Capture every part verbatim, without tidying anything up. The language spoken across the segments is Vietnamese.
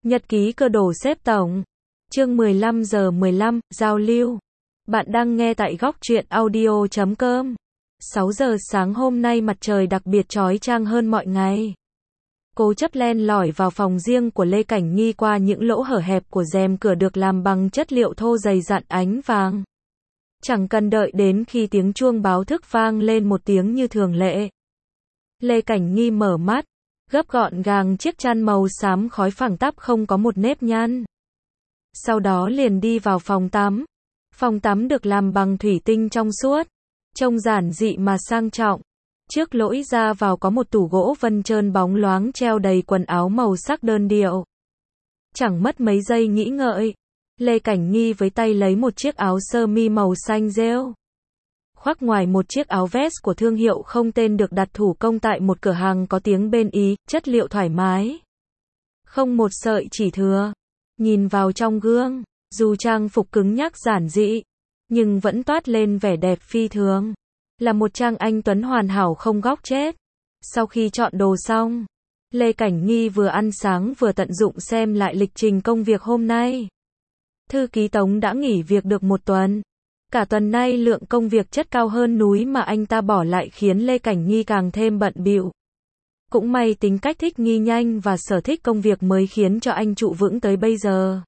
Nhật ký cơ đồ xếp tổng. Chương mười lăm giờ mười lăm, giao lưu. Bạn đang nghe tại góc truyện audio chấm com. sáu giờ sáng hôm nay mặt trời đặc biệt chói chang hơn mọi ngày. Cố chấp len lỏi vào phòng riêng của Lê Cảnh Nghi qua những lỗ hở hẹp của rèm cửa được làm bằng chất liệu thô dày dặn ánh vàng. Chẳng cần đợi đến khi tiếng chuông báo thức vang lên một tiếng như thường lệ. Lê Cảnh Nghi mở mắt, gấp gọn gàng chiếc chăn màu xám khói phẳng tắp không có một nếp nhăn. Sau đó liền đi vào phòng tắm. Phòng tắm được làm bằng thủy tinh trong suốt, trông giản dị mà sang trọng. Trước lối ra vào có một tủ gỗ vân trơn bóng loáng treo đầy quần áo màu sắc đơn điệu. Chẳng mất mấy giây nghĩ ngợi, Lê Cảnh Nghi với tay lấy một chiếc áo sơ mi màu xanh rêu. Khoác ngoài một chiếc áo vest của thương hiệu không tên được đặt thủ công tại một cửa hàng có tiếng bên Ý, chất liệu thoải mái. Không một sợi chỉ thừa. Nhìn vào trong gương, dù trang phục cứng nhắc giản dị, nhưng vẫn toát lên vẻ đẹp phi thường. Là một trang anh tuấn hoàn hảo không góc chết. Sau khi chọn đồ xong, Lê Cảnh Nghi vừa ăn sáng vừa tận dụng xem lại lịch trình công việc hôm nay. Thư ký Tống đã nghỉ việc được một tuần. Cả tuần nay lượng công việc chất cao hơn núi mà anh ta bỏ lại khiến Lê Cảnh Nghi càng thêm bận bịu. Cũng may tính cách thích nghi nhanh và sở thích công việc mới khiến cho anh trụ vững tới bây giờ.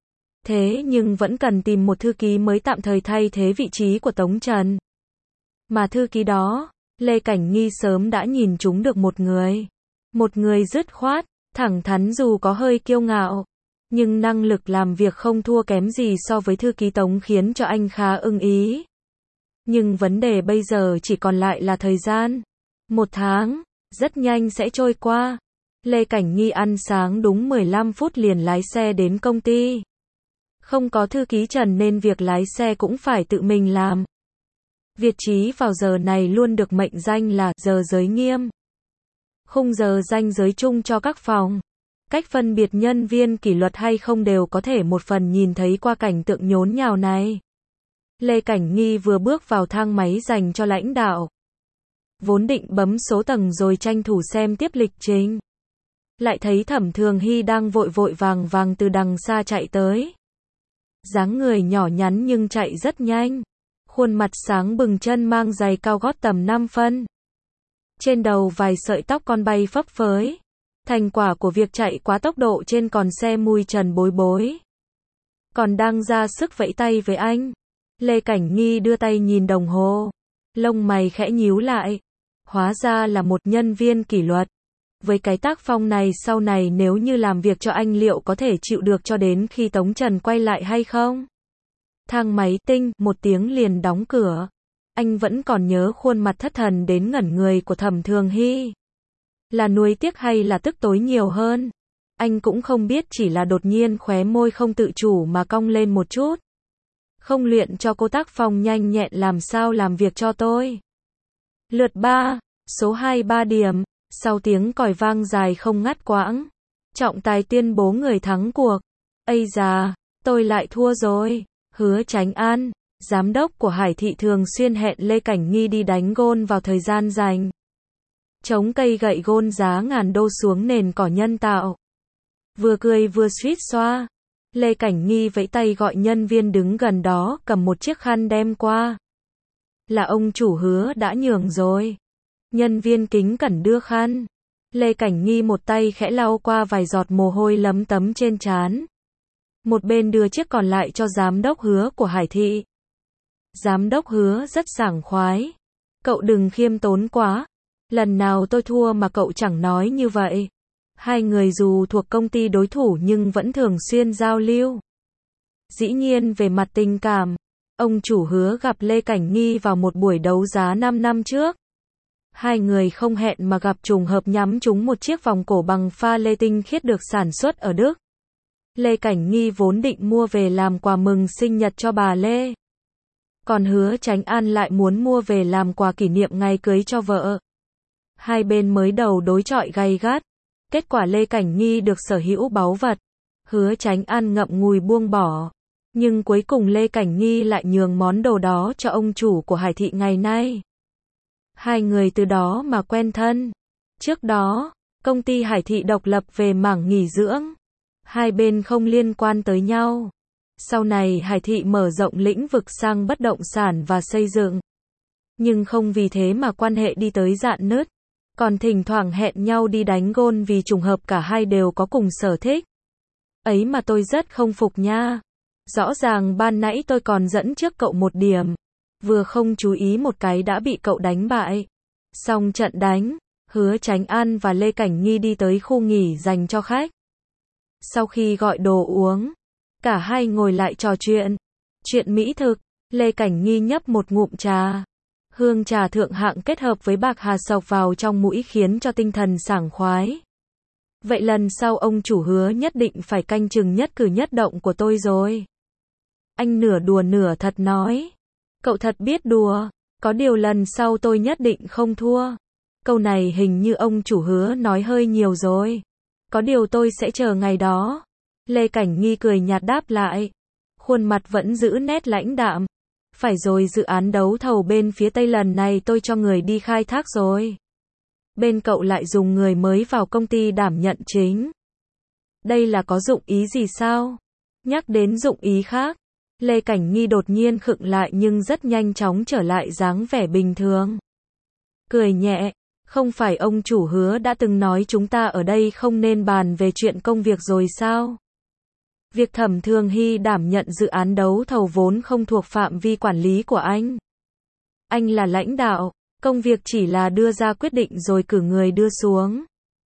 Thế nhưng vẫn cần tìm một thư ký mới tạm thời thay thế vị trí của Tống Trần. Mà thư ký đó, Lê Cảnh Nghi sớm đã nhìn trúng được một người. Một người dứt khoát, thẳng thắn dù có hơi kiêu ngạo, nhưng năng lực làm việc không thua kém gì so với thư ký Tống khiến cho anh khá ưng ý. Nhưng vấn đề bây giờ chỉ còn lại là thời gian. Một tháng, rất nhanh sẽ trôi qua. Lê Cảnh Nghi ăn sáng đúng mười lăm phút liền lái xe đến công ty. Không có thư ký Trần nên việc lái xe cũng phải tự mình làm. Việt Chí vào giờ này luôn được mệnh danh là giờ giới nghiêm. Khung giờ ranh giới chung cho các phòng. Cách phân biệt nhân viên kỷ luật hay không đều có thể một phần nhìn thấy qua cảnh tượng nhốn nhào này. Lê Cảnh Nghi vừa bước vào thang máy dành cho lãnh đạo. Vốn định bấm số tầng rồi tranh thủ xem tiếp lịch trình. Lại thấy Thẩm Thường Hy đang vội vội vàng vàng từ đằng xa chạy tới. Dáng người nhỏ nhắn nhưng chạy rất nhanh. Khuôn mặt sáng bừng, chân mang giày cao gót tầm năm phân. Trên đầu vài sợi tóc con bay phấp phới. Thành quả của việc chạy quá tốc độ trên còn xe mui trần bối bối. Còn đang ra sức vẫy tay với anh. Lê Cảnh Nghi đưa tay nhìn đồng hồ. Lông mày khẽ nhíu lại. Hóa ra là một nhân viên kỷ luật. Với cái tác phong này sau này nếu như làm việc cho anh liệu có thể chịu được cho đến khi Tống Trần quay lại hay không? Thang máy tinh, một tiếng liền đóng cửa. Anh vẫn còn nhớ khuôn mặt thất thần đến ngẩn người của Thẩm Thường Hy. Là nuối tiếc hay là tức tối nhiều hơn? Anh cũng không biết, chỉ là đột nhiên khóe môi không tự chủ mà cong lên một chút. Không luyện cho cô tác phong nhanh nhẹn làm sao làm việc cho tôi. Lượt ba, số hai ba điểm, sau tiếng còi vang dài không ngắt quãng. Trọng tài tuyên bố người thắng cuộc. Ây da, tôi lại thua rồi. Hứa Chánh An, giám đốc của Hải Thị thường xuyên hẹn Lê Cảnh Nghi đi đánh gôn vào thời gian rảnh. Chống cây gậy gôn giá ngàn đô xuống nền cỏ nhân tạo. Vừa cười vừa suýt xoa. Lê Cảnh Nghi vẫy tay gọi nhân viên đứng gần đó cầm một chiếc khăn đem qua. Là ông chủ Hứa đã nhường rồi. Nhân viên kính cẩn đưa khăn. Lê Cảnh Nghi một tay khẽ lau qua vài giọt mồ hôi lấm tấm trên trán. Một bên đưa chiếc còn lại cho giám đốc Hứa của Hải Thị. Giám đốc Hứa rất sảng khoái. Cậu đừng khiêm tốn quá. Lần nào tôi thua mà cậu chẳng nói như vậy. Hai người dù thuộc công ty đối thủ nhưng vẫn thường xuyên giao lưu. Dĩ nhiên về mặt tình cảm, ông chủ Hứa gặp Lê Cảnh Nghi vào một buổi đấu giá năm năm trước. Hai người không hẹn mà gặp trùng hợp nhắm trúng một chiếc vòng cổ bằng pha lê tinh khiết được sản xuất ở Đức. Lê Cảnh Nghi vốn định mua về làm quà mừng sinh nhật cho bà Lê. Còn Hứa Chánh An lại muốn mua về làm quà kỷ niệm ngày cưới cho vợ. Hai bên mới đầu đối chọi gay gắt. Kết quả Lê Cảnh Nghi được sở hữu báu vật. Hứa Chánh An ngậm ngùi buông bỏ. Nhưng cuối cùng Lê Cảnh Nghi lại nhường món đồ đó cho ông chủ của Hải Thị ngày nay. Hai người từ đó mà quen thân. Trước đó, công ty Hải Thị độc lập về mảng nghỉ dưỡng. Hai bên không liên quan tới nhau. Sau này Hải Thị mở rộng lĩnh vực sang bất động sản và xây dựng. Nhưng không vì thế mà quan hệ đi tới rạn nứt. Còn thỉnh thoảng hẹn nhau đi đánh gôn vì trùng hợp cả hai đều có cùng sở thích. Ấy mà tôi rất không phục nha. Rõ ràng ban nãy tôi còn dẫn trước cậu một điểm. Vừa không chú ý một cái đã bị cậu đánh bại. Xong trận đánh, Hứa Chánh An và Lê Cảnh Nghi đi tới khu nghỉ dành cho khách. Sau khi gọi đồ uống, cả hai ngồi lại trò chuyện. Chuyện mỹ thực, Lê Cảnh Nghi nhấp một ngụm trà. Hương trà thượng hạng kết hợp với bạc hà sộc vào trong mũi khiến cho tinh thần sảng khoái. Vậy lần sau ông chủ Hứa nhất định phải canh chừng nhất cử nhất động của tôi rồi. Anh nửa đùa nửa thật nói. Cậu thật biết đùa, có điều lần sau tôi nhất định không thua. Câu này hình như ông chủ Hứa nói hơi nhiều rồi. Có điều tôi sẽ chờ ngày đó. Lê Cảnh Nghi cười nhạt đáp lại. Khuôn mặt vẫn giữ nét lãnh đạm. Phải rồi, dự án đấu thầu bên phía Tây lần này tôi cho người đi khai thác rồi. Bên cậu lại dùng người mới vào công ty đảm nhận chính. Đây là có dụng ý gì sao? Nhắc đến dụng ý khác, Lê Cảnh Nghi đột nhiên khựng lại nhưng rất nhanh chóng trở lại dáng vẻ bình thường. Cười nhẹ, không phải ông chủ Hứa đã từng nói chúng ta ở đây không nên bàn về chuyện công việc rồi sao? Việc Thẩm Thường Hy đảm nhận dự án đấu thầu vốn không thuộc phạm vi quản lý của anh. Anh là lãnh đạo, công việc chỉ là đưa ra quyết định rồi cử người đưa xuống.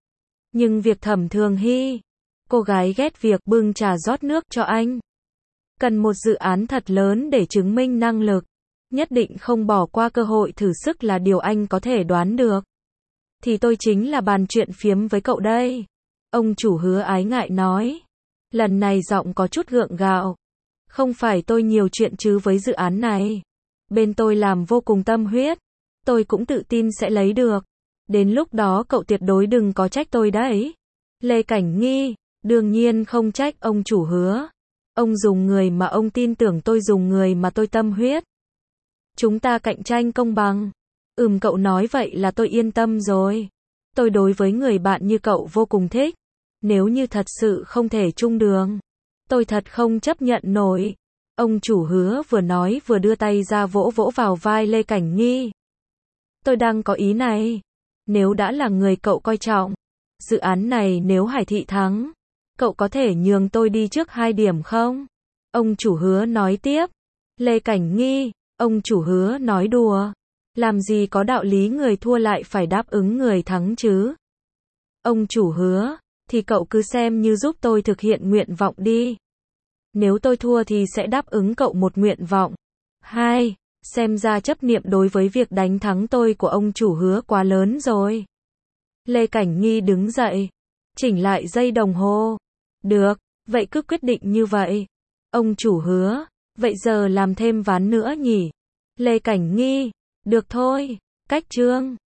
Nhưng việc Thẩm Thường Hy, cô gái ghét việc bưng trà rót nước cho anh. Cần một dự án thật lớn để chứng minh năng lực. Nhất định không bỏ qua cơ hội thử sức là điều anh có thể đoán được. Thì tôi chính là bàn chuyện phiếm với cậu đây. Ông chủ Hứa ái ngại nói. Lần này giọng có chút gượng gạo. Không phải tôi nhiều chuyện chứ với dự án này. Bên tôi làm vô cùng tâm huyết. Tôi cũng tự tin sẽ lấy được. Đến lúc đó cậu tuyệt đối đừng có trách tôi đấy. Lê Cảnh Nghi, đương nhiên không trách ông chủ Hứa. Ông dùng người mà ông tin tưởng, tôi dùng người mà tôi tâm huyết. Chúng ta cạnh tranh công bằng. Ừm, cậu nói vậy là tôi yên tâm rồi. Tôi đối với người bạn như cậu vô cùng thích. Nếu như thật sự không thể chung đường, tôi thật không chấp nhận nổi. Ông chủ Hứa vừa nói vừa đưa tay ra vỗ vỗ vào vai Lê Cảnh Nghi. Tôi đang có ý này. Nếu đã là người cậu coi trọng, dự án này nếu Hải Thị thắng, cậu có thể nhường tôi đi trước hai điểm không? Ông chủ Hứa nói tiếp. Lê Cảnh Nghi, ông chủ Hứa nói đùa. Làm gì có đạo lý người thua lại phải đáp ứng người thắng chứ? Ông chủ Hứa, thì cậu cứ xem như giúp tôi thực hiện nguyện vọng đi. Nếu tôi thua thì sẽ đáp ứng cậu một nguyện vọng. Hai, xem ra chấp niệm đối với việc đánh thắng tôi của ông chủ Hứa quá lớn rồi. Lê Cảnh Nghi đứng dậy, chỉnh lại dây đồng hồ. Được, vậy cứ quyết định như vậy. Ông chủ Hứa, vậy giờ làm thêm ván nữa nhỉ? Lê Cảnh Nghi, được thôi, cách chương.